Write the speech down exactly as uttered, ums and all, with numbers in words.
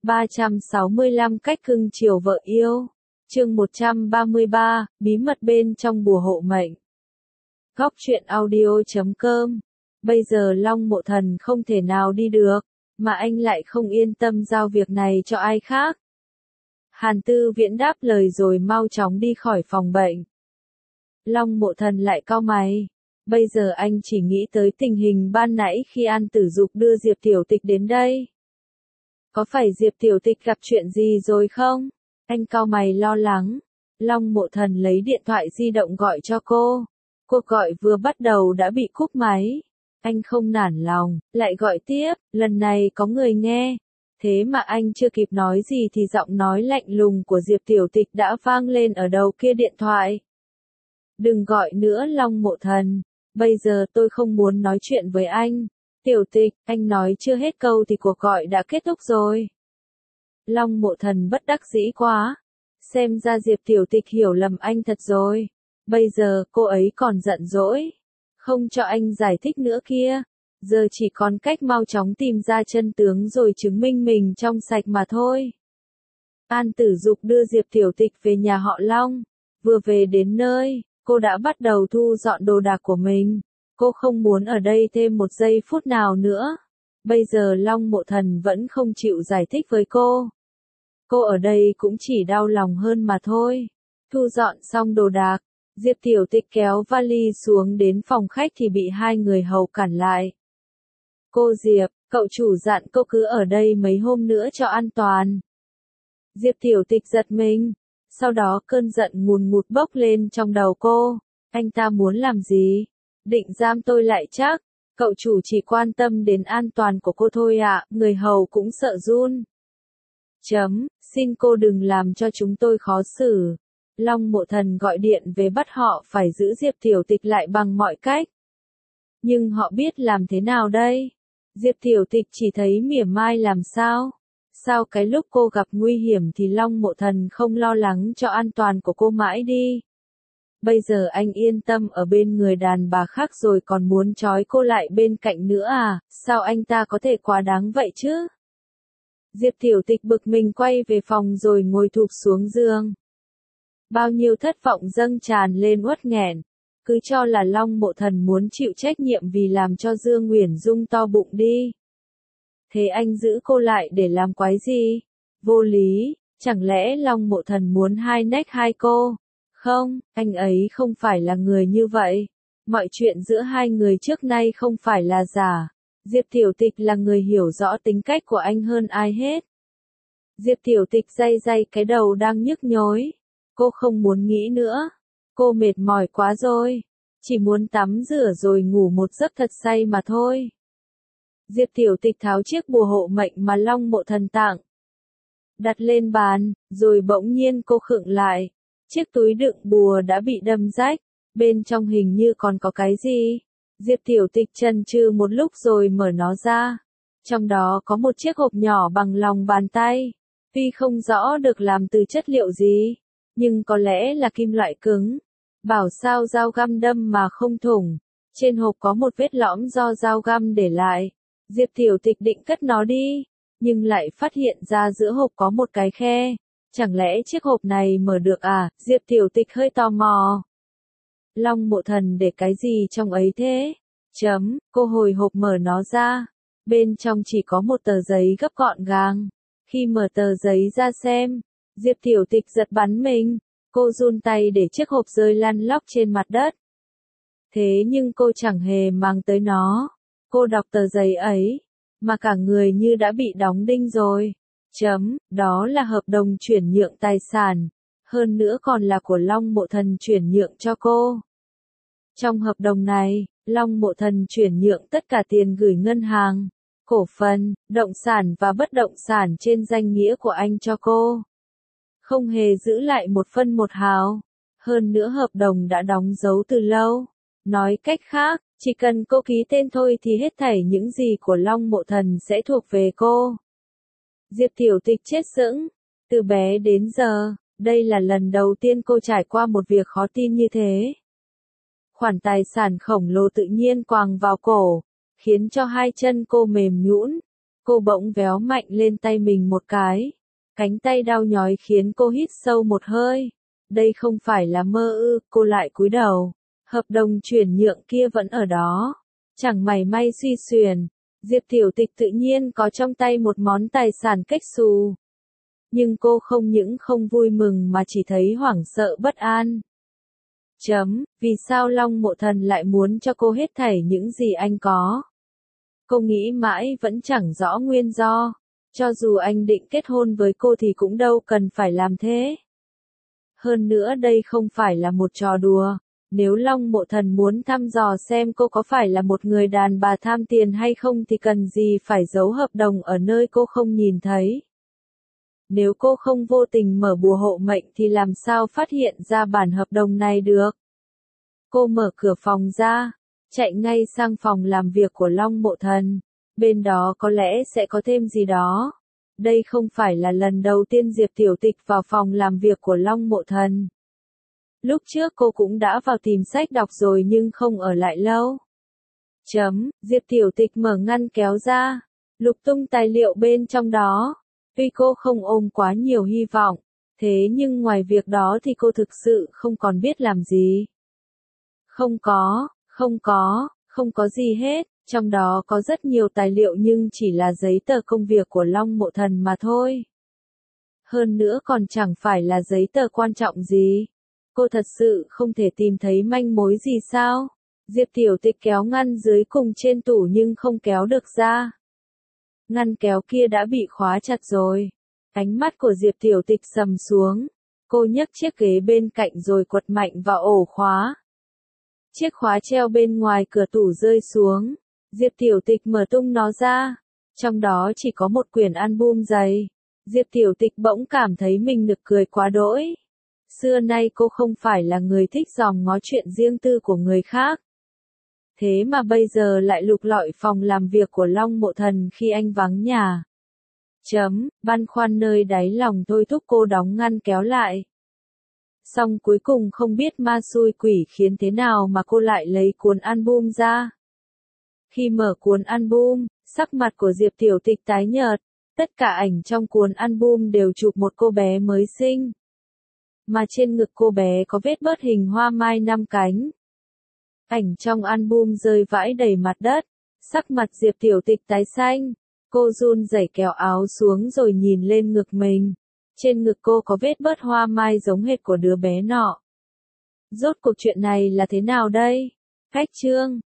ba trăm sáu mươi lăm cách cưng chiều vợ yêu. Chương một trăm ba mươi ba, bí mật bên trong bùa hộ mệnh. Góc truyện audio chấm com. Bây giờ Long Mộ Thần không thể nào đi được, mà anh lại không yên tâm giao việc này cho ai khác. Hàn Tư Viễn đáp lời rồi mau chóng đi khỏi phòng bệnh. Long Mộ Thần lại cau mày. Bây giờ anh chỉ nghĩ tới tình hình ban nãy khi An Tử Dục đưa Diệp Tiểu Tịch đến đây. Có phải Diệp Tiểu Tịch gặp chuyện gì rồi không? Anh cau mày lo lắng. Long Mộ Thần lấy điện thoại di động gọi cho cô. Cuộc gọi vừa bắt đầu đã bị cúp máy. Anh không nản lòng, lại gọi tiếp, lần này có người nghe. Thế mà anh chưa kịp nói gì thì giọng nói lạnh lùng của Diệp Tiểu Tịch đã vang lên ở đầu kia điện thoại. Đừng gọi nữa Long Mộ Thần, bây giờ tôi không muốn nói chuyện với anh. Tiểu Tịch, anh nói chưa hết câu thì cuộc gọi đã kết thúc rồi. Long Mộ Thần bất đắc dĩ quá. Xem ra Diệp Tiểu Tịch hiểu lầm anh thật rồi. Bây giờ cô ấy còn giận dỗi. Không cho anh giải thích nữa kia. Giờ chỉ còn cách mau chóng tìm ra chân tướng rồi chứng minh mình trong sạch mà thôi. An Tử Dục đưa Diệp Tiểu Tịch về nhà họ Long. Vừa về đến nơi, cô đã bắt đầu thu dọn đồ đạc của mình. Cô không muốn ở đây thêm một giây phút nào nữa. Bây giờ Long Mộ Thần vẫn không chịu giải thích với cô. Cô ở đây cũng chỉ đau lòng hơn mà thôi. Thu dọn xong đồ đạc, Diệp Tiểu Tịch kéo vali xuống đến phòng khách thì bị hai người hầu cản lại. Cô Diệp, cậu chủ dặn cô cứ ở đây mấy hôm nữa cho an toàn. Diệp Tiểu Tịch giật mình. Sau đó cơn giận ngùn ngụt bốc lên trong đầu cô. Anh ta muốn làm gì? Định giam tôi lại chắc. Cậu chủ chỉ quan tâm đến an toàn của cô thôi ạ, à, người hầu cũng sợ run. Chấm, xin cô đừng làm cho chúng tôi khó xử. Long Mộ Thần gọi điện về bắt họ phải giữ Diệp Tiểu Tịch lại bằng mọi cách. Nhưng họ biết làm thế nào đây? Diệp Tiểu Tịch chỉ thấy mỉa mai làm sao? Sao cái lúc cô gặp nguy hiểm thì Long Mộ Thần không lo lắng cho an toàn của cô mãi đi? Bây giờ anh yên tâm ở bên người đàn bà khác rồi còn muốn trói cô lại bên cạnh nữa à? Sao anh ta có thể quá đáng vậy chứ? Diệp Tiểu Tịch bực mình quay về phòng rồi ngồi thụp xuống giường. Bao nhiêu thất vọng dâng tràn lên uất nghẹn. Cứ cho là Long Mộ Thần muốn chịu trách nhiệm vì làm cho Dương Uyển Dung to bụng đi. Thế anh giữ cô lại để làm quái gì? Vô lý, chẳng lẽ Long Mộ Thần muốn hai nách hai cô? Không, anh ấy không phải là người như vậy. Mọi chuyện giữa hai người trước nay không phải là giả. Diệp Tiểu Tịch là người hiểu rõ tính cách của anh hơn ai hết. Diệp Tiểu Tịch day day cái đầu đang nhức nhối. Cô không muốn nghĩ nữa. Cô mệt mỏi quá rồi. Chỉ muốn tắm rửa rồi ngủ một giấc thật say mà thôi. Diệp Tiểu Tịch tháo chiếc bùa hộ mệnh mà Long Mộ Thần tặng. Đặt lên bàn, rồi bỗng nhiên cô khựng lại. Chiếc túi đựng bùa đã bị đâm rách. Bên trong hình như còn có cái gì. Diệp Tiểu Tịch chần chừ một lúc rồi mở nó ra. Trong đó có một chiếc hộp nhỏ bằng lòng bàn tay. Tuy không rõ được làm từ chất liệu gì, nhưng có lẽ là kim loại cứng. Bảo sao dao găm đâm mà không thủng. Trên hộp có một vết lõm do dao găm để lại. Diệp Tiểu Tịch định cất nó đi, nhưng lại phát hiện ra giữa hộp có một cái khe. Chẳng lẽ chiếc hộp này mở được à? Diệp Tiểu Tịch hơi tò mò. Long Mộ Thần để cái gì trong ấy thế? Chấm, cô hồi hộp mở nó ra. Bên trong chỉ có một tờ giấy gấp gọn gàng. Khi mở tờ giấy ra xem, Diệp Tiểu Tịch giật bắn mình. Cô run tay để chiếc hộp rơi lăn lóc trên mặt đất. Thế nhưng cô chẳng hề mang tới nó. Cô đọc tờ giấy ấy, mà cả người như đã bị đóng đinh rồi. Chấm, đó là hợp đồng chuyển nhượng tài sản. Hơn nữa còn là của Long Mộ Thần chuyển nhượng cho cô. Trong hợp đồng này, Long Mộ Thần chuyển nhượng tất cả tiền gửi ngân hàng, cổ phần, động sản và bất động sản trên danh nghĩa của anh cho cô. Không hề giữ lại một phân một hào. Hơn nữa hợp đồng đã đóng dấu từ lâu. Nói cách khác, chỉ cần cô ký tên thôi thì hết thảy những gì của Long Mộ Thần sẽ thuộc về cô. Diệp Tiểu Tịch chết sững. Từ bé đến giờ, đây là lần đầu tiên cô trải qua một việc khó tin như thế. Khoản tài sản khổng lồ tự nhiên quàng vào cổ, khiến cho hai chân cô mềm nhũn. Cô bỗng véo mạnh lên tay mình một cái. Cánh tay đau nhói khiến cô hít sâu một hơi. Đây không phải là mơ ư, cô lại cúi đầu. Hợp đồng chuyển nhượng kia vẫn ở đó. Chẳng mảy may suy xuyển. Diệp Tiểu Tịch tự nhiên có trong tay một món tài sản cách xù. Nhưng cô không những không vui mừng mà chỉ thấy hoảng sợ bất an. Chấm, vì sao Long Mộ Thần lại muốn cho cô hết thảy những gì anh có? Cô nghĩ mãi vẫn chẳng rõ nguyên do. Cho dù anh định kết hôn với cô thì cũng đâu cần phải làm thế. Hơn nữa đây không phải là một trò đùa. Nếu Long Mộ Thần muốn thăm dò xem cô có phải là một người đàn bà tham tiền hay không thì cần gì phải giấu hợp đồng ở nơi cô không nhìn thấy. Nếu cô không vô tình mở bùa hộ mệnh thì làm sao phát hiện ra bản hợp đồng này được? Cô mở cửa phòng ra, chạy ngay sang phòng làm việc của Long Mộ Thần. Bên đó có lẽ sẽ có thêm gì đó. Đây không phải là lần đầu tiên Diệp Tiểu Tịch vào phòng làm việc của Long Mộ Thần. Lúc trước cô cũng đã vào tìm sách đọc rồi nhưng không ở lại lâu. Chấm, Diệp Tiểu Tịch mở ngăn kéo ra, lục tung tài liệu bên trong đó. Tuy cô không ôm quá nhiều hy vọng, thế nhưng ngoài việc đó thì cô thực sự không còn biết làm gì. Không có, không có, không có gì hết, trong đó có rất nhiều tài liệu nhưng chỉ là giấy tờ công việc của Long Mộ Thần mà thôi. Hơn nữa còn chẳng phải là giấy tờ quan trọng gì. Cô thật sự không thể tìm thấy manh mối gì sao? Diệp Tiểu Tịch kéo ngăn dưới cùng trên tủ nhưng không kéo được ra. Ngăn kéo kia đã bị khóa chặt rồi. Ánh mắt của Diệp Tiểu Tịch sầm xuống. Cô nhấc chiếc ghế bên cạnh rồi quật mạnh vào ổ khóa. Chiếc khóa treo bên ngoài cửa tủ rơi xuống. Diệp Tiểu Tịch mở tung nó ra. Trong đó chỉ có một quyển album dày. Diệp Tiểu Tịch bỗng cảm thấy mình nực cười quá đỗi. Xưa nay cô không phải là người thích dòm ngó chuyện riêng tư của người khác. Thế mà bây giờ lại lục lọi phòng làm việc của Long Mộ Thần khi anh vắng nhà. Chấm, băn khoăn nơi đáy lòng thôi thúc cô đóng ngăn kéo lại. Xong cuối cùng không biết ma xui quỷ khiến thế nào mà cô lại lấy cuốn album ra. Khi mở cuốn album, sắc mặt của Diệp Tiểu Tịch tái nhợt. Tất cả ảnh trong cuốn album đều chụp một cô bé mới sinh. Mà trên ngực cô bé có vết bớt hình hoa mai năm cánh. Ảnh trong album rơi vãi đầy mặt đất. Sắc mặt Diệp Tiểu Tịch tái xanh. Cô run rẩy kéo áo xuống rồi nhìn lên ngực mình. Trên ngực cô có vết bớt hoa mai giống hệt của đứa bé nọ. Rốt cuộc chuyện này là thế nào đây? Cách chương